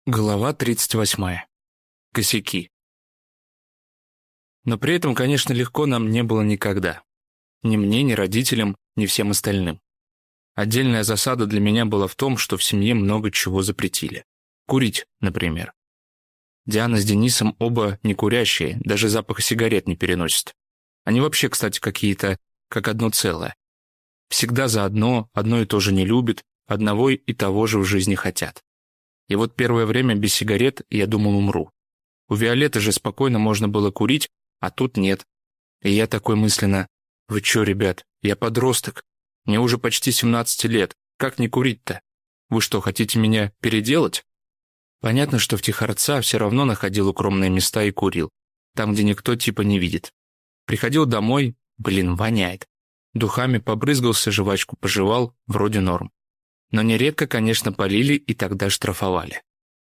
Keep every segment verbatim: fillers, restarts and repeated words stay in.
Глава тридцать восьмая. Косяки. Но при этом, конечно, легко нам не было никогда. Ни мне, ни родителям, ни всем остальным. Отдельная засада для меня была в том, что в семье много чего запретили. Курить, например. Диана с Денисом оба не курящие, даже запаха сигарет не переносят. Они вообще, кстати, какие-то как одно целое. Всегда заодно, одно и то же не любят, одного и того же в жизни хотят. И вот первое время без сигарет я думал, умру. У Виолетты же спокойно можно было курить, а тут нет. И я такой мысленно: вы чё, ребят, я подросток. Мне уже почти семнадцать лет. Как не курить-то? Вы что, хотите меня переделать? Понятно, что втихарца все равно находил укромные места и курил. Там, где никто типа не видит. Приходил домой, блин, воняет. Духами побрызгался, жвачку пожевал, вроде норм. Но нередко, конечно, полили и тогда штрафовали.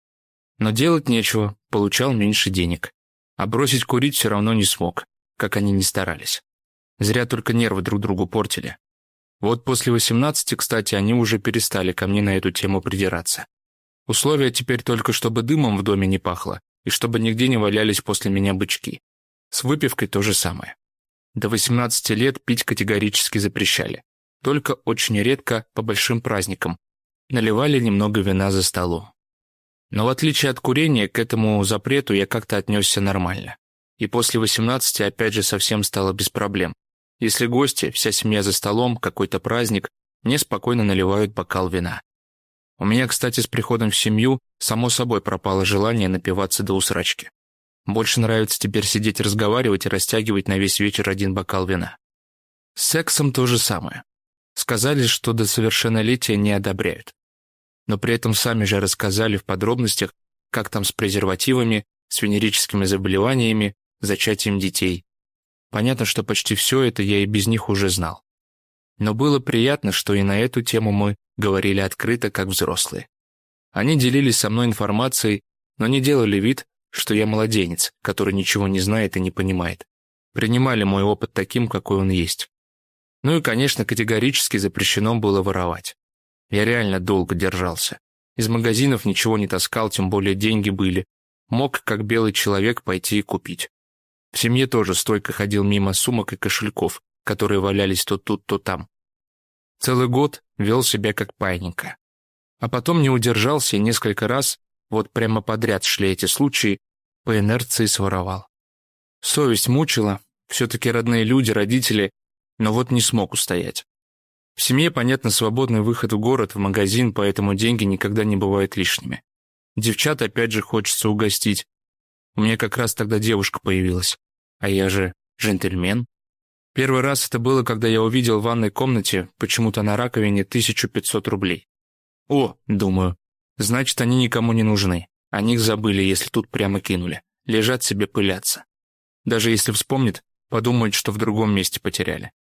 Но делать нечего, получал меньше денег. А бросить курить все равно не смог, как они ни старались. Зря только нервы друг другу портили. Вот после восемнадцати, кстати, они уже перестали ко мне на эту тему придираться. Условия теперь только, чтобы дымом в доме не пахло, и чтобы нигде не валялись после меня бычки. С выпивкой то же самое. До восемнадцати лет пить категорически запрещали. Только очень редко по большим праздникам. Наливали немного вина за столом. Но в отличие от курения, к этому запрету я как-то отнесся нормально. И после восемнадцати опять же совсем стало без проблем. Если гости, вся семья за столом, какой-то праздник, мне спокойно наливают бокал вина. У меня, кстати, с приходом в семью само собой пропало желание напиваться до усрачки. Больше нравится теперь сидеть разговаривать и растягивать на весь вечер один бокал вина. С сексом то же самое. Сказали, что до совершеннолетия не одобряют. Но при этом сами же рассказали в подробностях, как там с презервативами, с венерическими заболеваниями, зачатием детей. Понятно, что почти все это я и без них уже знал. Но было приятно, что и на эту тему мы говорили открыто, как взрослые. Они делились со мной информацией, но не делали вид, что я младенец, который ничего не знает и не понимает. Принимали мой опыт таким, какой он есть. Ну и, конечно, категорически запрещено было воровать. Я реально долго держался. Из магазинов ничего не таскал, тем более деньги были. Мог, как белый человек, пойти и купить. В семье тоже стойко ходил мимо сумок и кошельков, которые валялись то тут, то там. Целый год вел себя как паинька. А потом не удержался и несколько раз, вот прямо подряд шли эти случаи, по инерции своровал. Совесть мучила, все-таки родные люди, родители, но вот не смог устоять. В семье, понятно, свободный выход в город, в магазин, поэтому деньги никогда не бывают лишними. Девчат опять же хочется угостить. У меня как раз тогда девушка появилась. А я же джентльмен. Первый раз это было, когда я увидел в ванной комнате почему-то на раковине тысячу пятьсот рублей. О, думаю, значит, они никому не нужны. О них забыли, если тут прямо кинули. Лежат себе, пылятся. Даже если вспомнит, подумают, что в другом месте потеряли.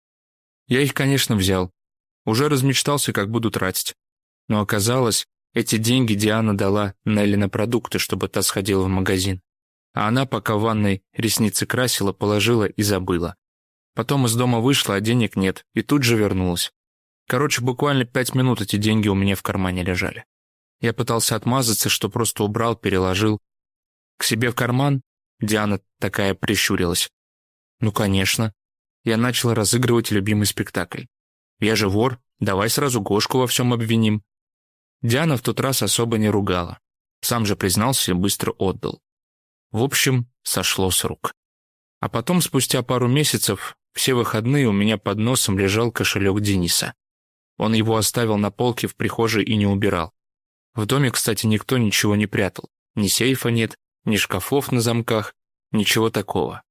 Я их, конечно, взял. Уже размечтался, как буду тратить. Но оказалось, эти деньги Диана дала Нелли на продукты, чтобы та сходила в магазин. А она, пока в ванной ресницы красила, положила и забыла. Потом из дома вышла, а денег нет, и тут же вернулась. Короче, буквально пять минут эти деньги у меня в кармане лежали. Я пытался отмазаться, что просто убрал, переложил. К себе в карман? Диана такая прищурилась. Ну, конечно. Я начал разыгрывать любимый спектакль. Я же вор, давай сразу Гошку во всем обвиним. Диана в тот раз особо не ругала. Сам же признался и быстро отдал. В общем, сошло с рук. А потом, спустя пару месяцев, все выходные у меня под носом лежал кошелек Дениса. Он его оставил на полке в прихожей и не убирал. В доме, кстати, никто ничего не прятал. Ни сейфа нет, ни шкафов на замках, ничего такого.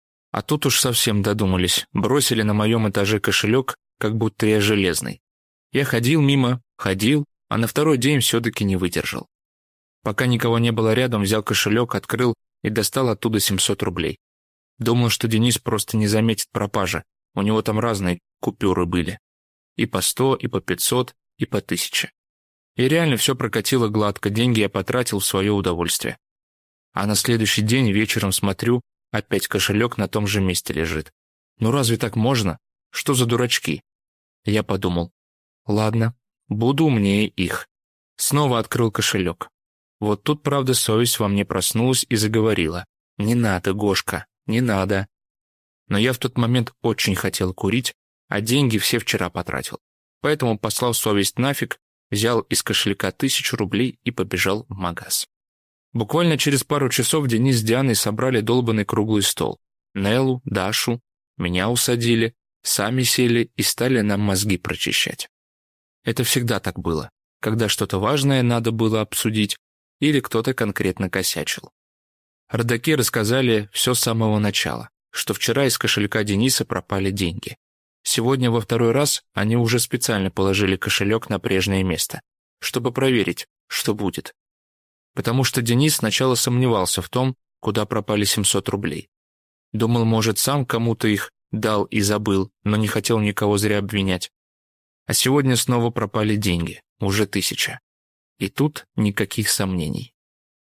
А тут уж совсем додумались, бросили на моем этаже кошелек, как будто я железный. Я ходил мимо, ходил, а на второй день все-таки не выдержал. Пока никого не было рядом, взял кошелек, открыл и достал оттуда семьсот рублей. Думал, что Денис просто не заметит пропажи, у него там разные купюры были. И по сто, и по пятьсот, и по тысяче. И реально все прокатило гладко, деньги я потратил в свое удовольствие. А на следующий день вечером смотрю, опять кошелек на том же месте лежит. Ну разве так можно? Что за дурачки? Я подумал, ладно, буду умнее их. Снова открыл кошелек. Вот тут, правда, совесть во мне проснулась и заговорила. «Не надо, Гошка, не надо». Но я в тот момент очень хотел курить, а деньги все вчера потратил. Поэтому послал совесть нафиг, взял из кошелька тысячу рублей и побежал в магаз. Буквально через пару часов Денис с Дианой собрали долбанный круглый стол. Неллу, Дашу, меня усадили, сами сели и стали нам мозги прочищать. Это всегда так было, когда что-то важное надо было обсудить или кто-то конкретно косячил. Родаки рассказали все с самого начала, что вчера из кошелька Дениса пропали деньги. Сегодня во второй раз они уже специально положили кошелек на прежнее место, чтобы проверить, что будет. Потому что Денис сначала сомневался в том, куда пропали семьсот рублей. Думал, может, сам кому-то их дал и забыл, но не хотел никого зря обвинять. А сегодня снова пропали деньги, уже тысяча. И тут никаких сомнений.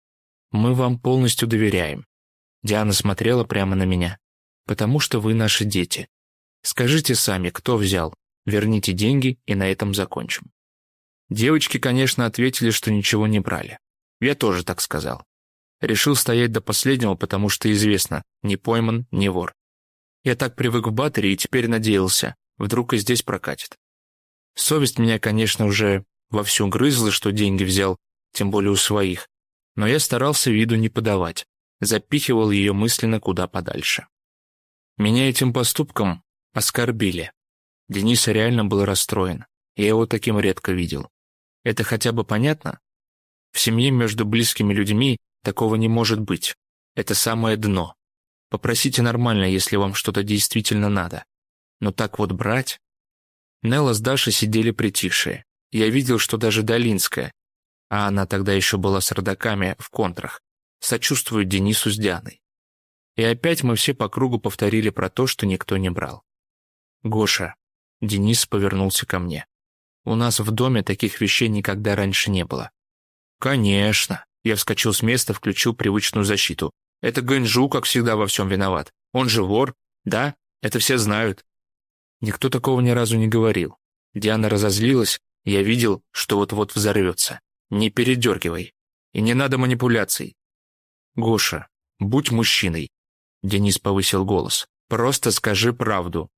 «Мы вам полностью доверяем». Диана смотрела прямо на меня. «Потому что вы наши дети. Скажите сами, кто взял. Верните деньги, и на этом закончим». Девочки, конечно, ответили, что ничего не брали. Я тоже так сказал. Решил стоять до последнего, потому что известно, не пойман, не вор. Я так привык в батаре и теперь надеялся, вдруг и здесь прокатит. Совесть меня, конечно, уже вовсю грызла, что деньги взял, тем более у своих. Но я старался виду не подавать, запихивал ее мысленно куда подальше. Меня этим поступком оскорбили. Денис реально был расстроен. Я его таким редко видел. Это хотя бы понятно? В семье между близкими людьми такого не может быть. Это самое дно. Попросите нормально, если вам что-то действительно надо. Но так вот брать... Нелла с Дашей сидели притихшие. Я видел, что даже Долинская, а она тогда еще была с родаками в контрах, сочувствует Денису с Дианой. И опять мы все по кругу повторили про то, что никто не брал. «Гоша», — Денис повернулся ко мне, — «у нас в доме таких вещей никогда раньше не было». «Конечно», — я вскочил с места, включил привычную защиту. «Это Гэнджу, как всегда, во всем виноват. Он же вор, да? Это все знают». Никто такого ни разу не говорил. Диана разозлилась, я видел, что вот-вот взорвется. «Не передергивай. И не надо манипуляций». «Гоша, будь мужчиной», — Денис повысил голос. «Просто скажи правду».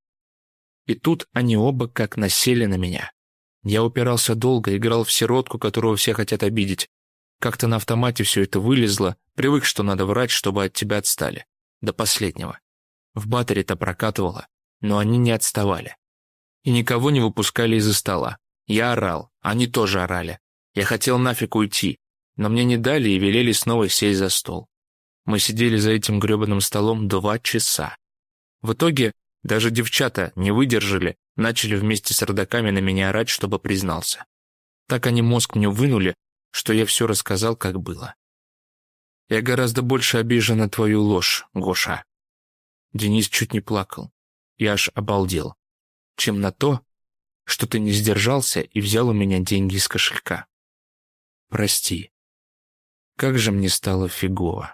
И тут они оба как насели на меня. Я упирался долго, играл в сиротку, которого все хотят обидеть. Как-то на автомате все это вылезло, привык, что надо врать, чтобы от тебя отстали. До последнего. В батаре-то прокатывало, но они не отставали. И никого не выпускали из-за стола. Я орал, они тоже орали. Я хотел нафиг уйти, но мне не дали и велели снова сесть за стол. Мы сидели за этим гребаным столом два часа. В итоге даже девчата не выдержали, начали вместе с родаками на меня орать, чтобы признался. Так они мозг мне вынули, что я все рассказал, как было. Я гораздо больше обижен на твою ложь, Гоша. Денис чуть не плакал. Я аж обалдел. Чем на то, что ты не сдержался и взял у меня деньги из кошелька. Прости. Как же мне стало фигово.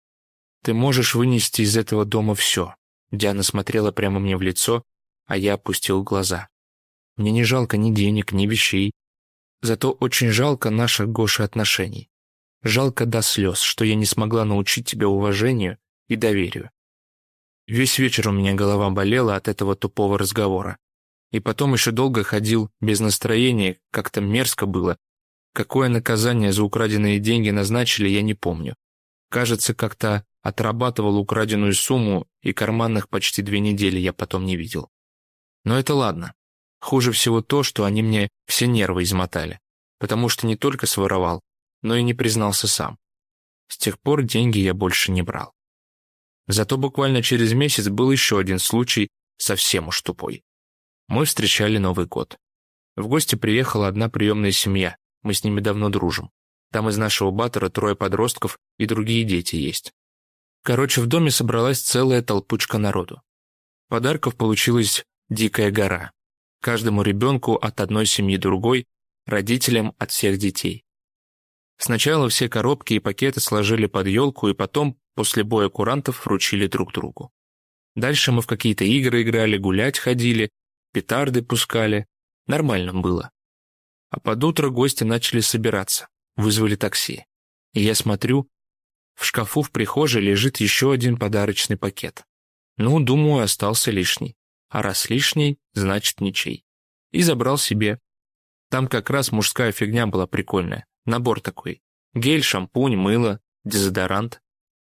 Ты можешь вынести из этого дома все. Диана смотрела прямо мне в лицо, а я опустил глаза. Мне не жалко ни денег, ни вещей. Зато очень жалко наших, Гоша, отношений. Жалко до слез, что я не смогла научить тебя уважению и доверию. Весь вечер у меня голова болела от этого тупого разговора. И потом еще долго ходил без настроения, как-то мерзко было. Какое наказание за украденные деньги назначили, я не помню. Кажется, как-то отрабатывал украденную сумму, и карманных почти две недели я потом не видел. Но это ладно. Хуже всего то, что они мне все нервы измотали, потому что не только своровал, но и не признался сам. С тех пор деньги я больше не брал. Зато буквально через месяц был еще один случай, совсем уж тупой. Мы встречали Новый год. В гости приехала одна приемная семья, мы с ними давно дружим. Там из нашего батора трое подростков и другие дети есть. Короче, в доме собралась целая толпучка народу. Подарков получилась дикая гора. Каждому ребенку от одной семьи другой, родителям от всех детей. Сначала все коробки и пакеты сложили под елку, и потом, после боя курантов, вручили друг другу. Дальше мы в какие-то игры играли, гулять ходили, петарды пускали. Нормально было. А под утро гости начали собираться. Вызвали такси. И я смотрю, в шкафу в прихожей лежит еще один подарочный пакет. Ну, думаю, остался лишний. А раз лишний, значит ничей. И забрал себе. Там как раз мужская фигня была прикольная. Набор такой. Гель, шампунь, мыло, дезодорант.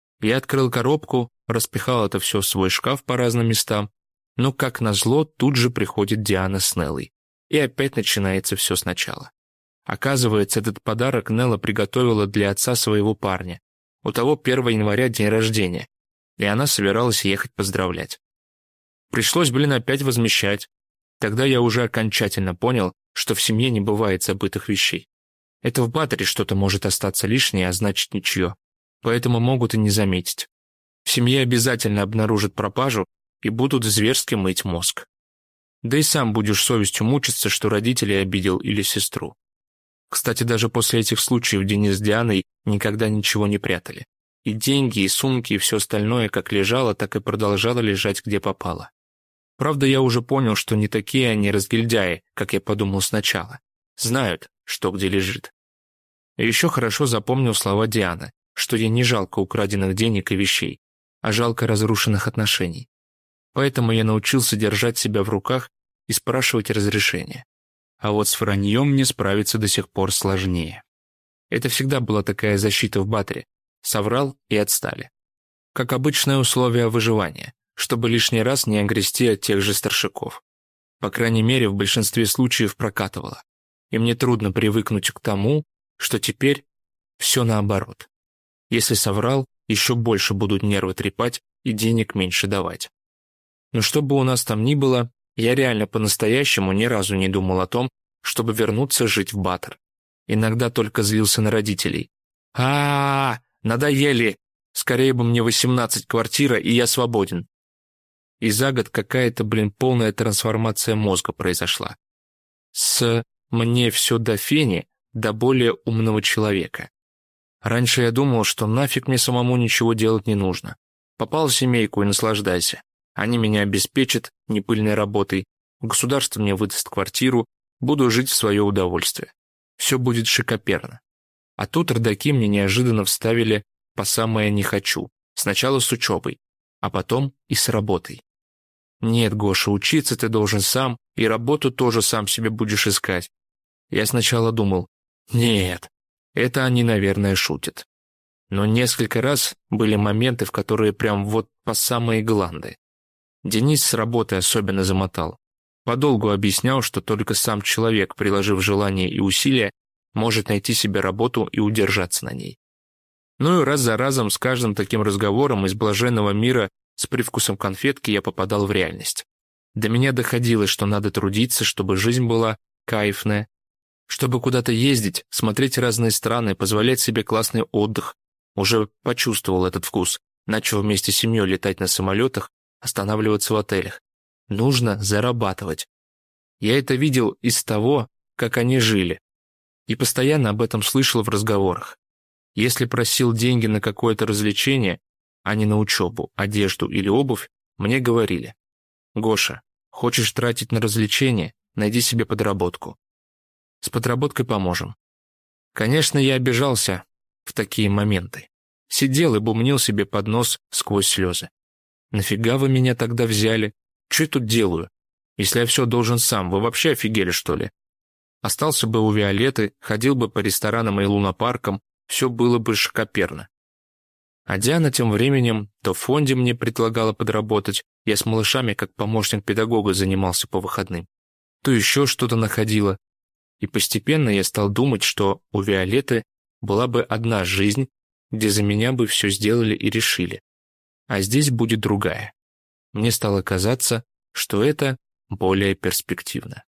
Я открыл коробку, распихал это все в свой шкаф по разным местам. Но, как назло, тут же приходит Диана с Неллой. И опять начинается все сначала. Оказывается, этот подарок Нелла приготовила для отца своего парня. У того первого января день рождения, и она собиралась ехать поздравлять. Пришлось, блин, опять возмещать. Тогда я уже окончательно понял, что в семье не бывает забытых вещей. Это в Баттере что-то может остаться лишнее, а значит ничье. Поэтому могут и не заметить. В семье обязательно обнаружат пропажу и будут зверски мыть мозг. Да и сам будешь совестью мучиться, что родителей обидел или сестру. Кстати, даже после этих случаев Денис с Дианой никогда ничего не прятали. И деньги, и сумки, и все остальное как лежало, так и продолжало лежать где попало. Правда, я уже понял, что не такие они разгильдяи, как я подумал сначала. Знают, что где лежит. И еще хорошо запомнил слова Дианы, что ей не жалко украденных денег и вещей, а жалко разрушенных отношений. Поэтому я научился держать себя в руках и спрашивать разрешения. А вот с враньем мне справиться до сих пор сложнее. Это всегда была такая защита в Баттере. Соврал и отстали. Как обычное условие выживания, чтобы лишний раз не огрести от тех же старшаков. По крайней мере, в большинстве случаев прокатывало. И мне трудно привыкнуть к тому, что теперь все наоборот. Если соврал, еще больше будут нервы трепать и денег меньше давать. Но что бы у нас там ни было, я реально по-настоящему ни разу не думал о том, чтобы вернуться жить в Баттер. Иногда только злился на родителей. а, -а, -а надоели! Скорее бы мне восемнадцать квартира, и я свободен. И за год какая-то, блин, полная трансформация мозга произошла. С «мне все до фени» до более умного человека. Раньше я думал, что нафиг мне самому ничего делать не нужно. Попал в семейку и наслаждайся. Они меня обеспечат непыльной работой, государство мне выдаст квартиру, буду жить в свое удовольствие. Все будет шикоперно. А тут родаки мне неожиданно вставили по самое не хочу. Сначала с учебой, а потом и с работой. Нет, Гоша, учиться ты должен сам, и работу тоже сам себе будешь искать. Я сначала думал, нет, это они, наверное, шутят. Но несколько раз были моменты, в которые прям вот по самые гланды. Денис с работы особенно замотал. Подолгу объяснял, что только сам человек, приложив желание и усилия, может найти себе работу и удержаться на ней. Ну и раз за разом с каждым таким разговором из блаженного мира с привкусом конфетки я попадал в реальность. До меня доходило, что надо трудиться, чтобы жизнь была кайфная, чтобы куда-то ездить, смотреть разные страны, позволять себе классный отдых. Уже почувствовал этот вкус, начал вместе с семьей летать на самолетах, останавливаться в отелях. Нужно зарабатывать. Я это видел из того, как они жили. И постоянно об этом слышал в разговорах. Если просил деньги на какое-то развлечение, а не на учебу, одежду или обувь, мне говорили: «Гоша, хочешь тратить на развлечения, найди себе подработку. С подработкой поможем». Конечно, я обижался в такие моменты. Сидел и бубнил себе под нос сквозь слезы. «Нафига вы меня тогда взяли? Что я тут делаю? Если я все должен сам, вы вообще офигели, что ли? Остался бы у Виолетты, ходил бы по ресторанам и лунопаркам, все было бы шикоперно». А Диана тем временем то в фонде мне предлагала подработать, я с малышами как помощник педагога занимался по выходным, то еще что-то находила. И постепенно я стал думать, что у Виолетты была бы одна жизнь, где за меня бы все сделали и решили. А здесь будет другая. Мне стало казаться, что это более перспективно.